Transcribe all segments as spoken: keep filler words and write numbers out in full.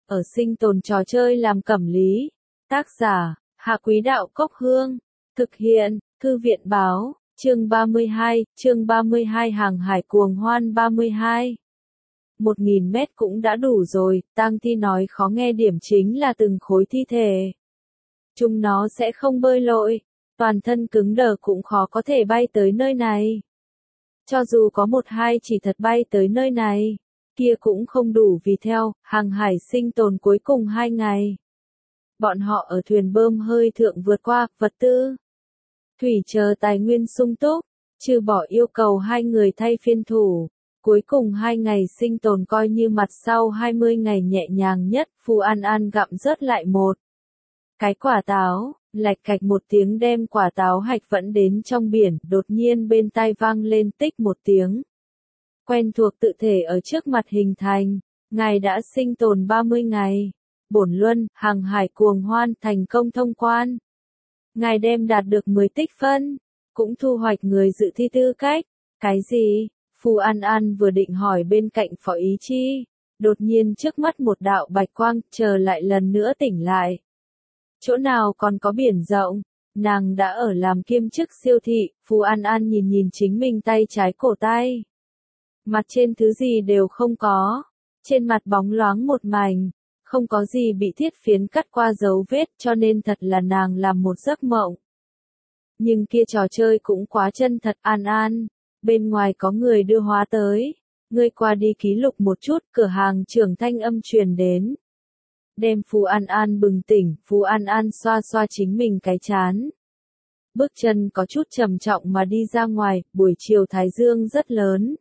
ở sinh tồn trò chơi làm cẩm lý. Tác giả, Hạ Quý Đạo Cốc Hương. Thực hiện, Thư viện Báo, chương ba mươi hai, chương ba mươi hai hàng hải cuồng hoan ba mươi hai. Một nghìn mét cũng đã đủ rồi, tang thi nói khó nghe điểm chính là từng khối thi thể. Chúng nó sẽ không bơi lội, toàn thân cứng đờ cũng khó có thể bay tới nơi này. Cho dù có một hai chỉ thật bay tới nơi này, kia cũng không đủ vì theo, hàng hải sinh tồn cuối cùng hai ngày. Bọn họ ở thuyền bơm hơi thượng vượt qua, vật tư. Thủy chờ tài nguyên sung túc, trừ bỏ yêu cầu hai người thay phiên thủ. Cuối cùng hai ngày sinh tồn coi như mặt sau hai mươi ngày nhẹ nhàng nhất, Phù An An gặm rớt lại một cái quả táo, lạch cạch một tiếng đem quả táo hạch vẫn đến trong biển, đột nhiên bên tai vang lên tích một tiếng. Quen thuộc tự thể ở trước mặt hình thành, ngài đã sinh tồn ba mươi ngày. Bổn luân, hàng hải cuồng hoan thành công thông quan. Ngài đem đạt được mười tích phân, cũng thu hoạch người dự thi tư cách. Cái gì? Phù An An vừa định hỏi bên cạnh Phó Ý Chi, đột nhiên trước mắt một đạo bạch quang, chờ lại lần nữa tỉnh lại. Chỗ nào còn có biển rộng, nàng đã ở làm kiêm chức siêu thị, Phù An An nhìn nhìn chính mình tay trái cổ tay. Mặt trên thứ gì đều không có, trên mặt bóng loáng một mảnh, không có gì bị thiết phiến cắt qua dấu vết cho nên thật là nàng làm một giấc mộng. Nhưng kia trò chơi cũng quá chân thật. An An, bên ngoài có người đưa hóa tới, ngươi qua đi ký lục một chút, cửa hàng trưởng thanh âm truyền đến. Đem Phù An An bừng tỉnh, Phù An An xoa xoa chính mình cái chán. Bước chân có chút trầm trọng mà đi ra ngoài, buổi chiều thái dương rất lớn.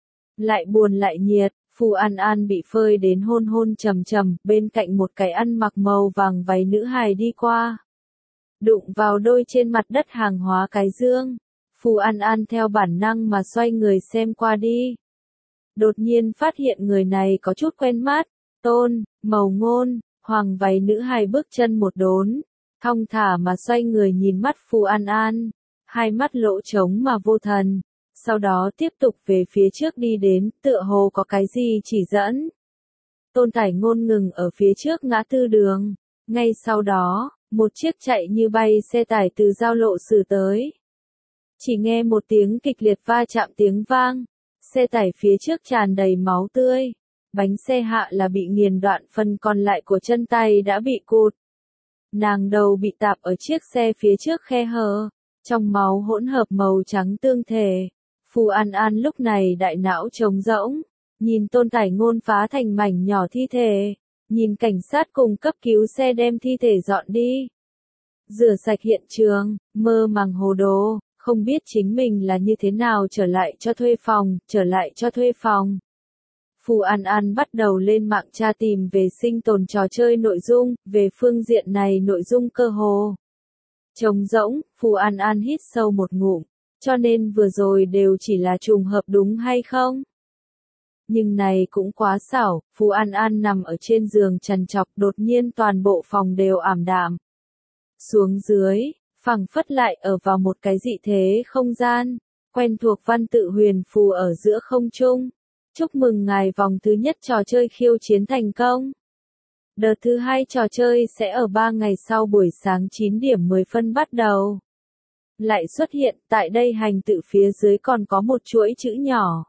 Lại buồn lại nhiệt, Phù An An bị phơi đến hôn hôn trầm trầm, bên cạnh một cái ăn mặc màu vàng váy nữ hài đi qua. Đụng vào đôi trên mặt đất hàng hóa cái dương. Phù An An theo bản năng mà xoay người xem qua đi. Đột nhiên phát hiện người này có chút quen mắt. Tôn, Màu Ngôn, hoàng váy nữ hài bước chân một đốn, thong thả mà xoay người nhìn mắt Phù An An, hai mắt lỗ trống mà vô thần, sau đó tiếp tục về phía trước đi đến, tựa hồ có cái gì chỉ dẫn. Tôn Tải Ngôn ngừng ở phía trước ngã tư đường, ngay sau đó, một chiếc chạy như bay xe tải từ giao lộ xử tới. Chỉ nghe một tiếng kịch liệt va chạm tiếng vang, xe tải phía trước tràn đầy máu tươi. Bánh xe hạ là bị nghiền đoạn, phần còn lại của chân tay đã bị cụt. Nàng đầu bị tạp ở chiếc xe phía trước khe hở, trong máu hỗn hợp màu trắng tương thể. Phù An An lúc này đại não trống rỗng, nhìn Tôn Tải Ngôn phá thành mảnh nhỏ thi thể, nhìn cảnh sát cùng cấp cứu xe đem thi thể dọn đi. Rửa sạch hiện trường, mơ màng hồ đồ, không biết chính mình là như thế nào trở lại cho thuê phòng, trở lại cho thuê phòng. Phù An An bắt đầu lên mạng tra tìm về sinh tồn trò chơi nội dung, về phương diện này nội dung cơ hồ trống rỗng. Phù An An hít sâu một ngụm, cho nên vừa rồi đều chỉ là trùng hợp đúng hay không? Nhưng này cũng quá xảo, Phù An An nằm ở trên giường trằn trọc, đột nhiên toàn bộ phòng đều ảm đạm. Xuống dưới, phẳng phất lại ở vào một cái dị thế không gian, quen thuộc văn tự huyền phù ở giữa không trung. Chúc mừng ngài vòng thứ nhất trò chơi khiêu chiến thành công. Đợt thứ hai trò chơi sẽ ở ba ngày sau buổi sáng chín điểm mười phân bắt đầu. Lại xuất hiện, tại đây hành tự phía dưới còn có một chuỗi chữ nhỏ.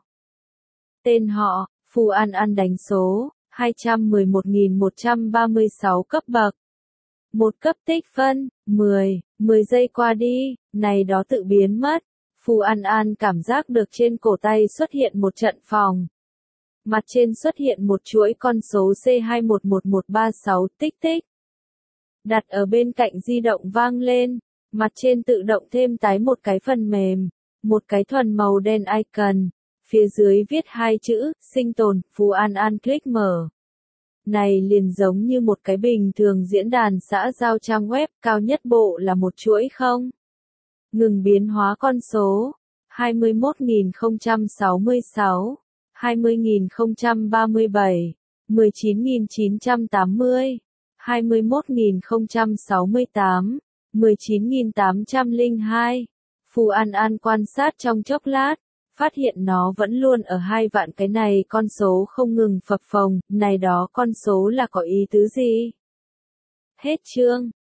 Tên họ, Phù An An đánh số, hai trăm mười một nghìn một trăm ba mươi sáu cấp bậc. Một cấp tích phân, mười, mười giây qua đi, này đó tự biến mất. Phù An An cảm giác được trên cổ tay xuất hiện một trận phòng. Mặt trên xuất hiện một chuỗi con số C hai một một một ba sáu tích tích. Đặt ở bên cạnh di động vang lên, mặt trên tự động thêm tái một cái phần mềm, một cái thuần màu đen icon, phía dưới viết hai chữ, sinh tồn. Phù An An click mở. Này liền giống như một cái bình thường diễn đàn xã giao trang web, cao nhất bộ là một chuỗi không. Ngừng biến hóa con số, hai mươi mốt nghìn không trăm sáu mươi sáu, hai mươi nghìn không trăm ba mươi bảy, mười chín nghìn chín trăm tám mươi, hai mươi mốt nghìn không trăm sáu mươi tám, mười chín nghìn tám trăm lẻ hai. Phù An An quan sát trong chốc lát, phát hiện nó vẫn luôn ở hai vạn cái này con số không ngừng phập phồng, này đó con số là có ý tứ gì? Hết chương.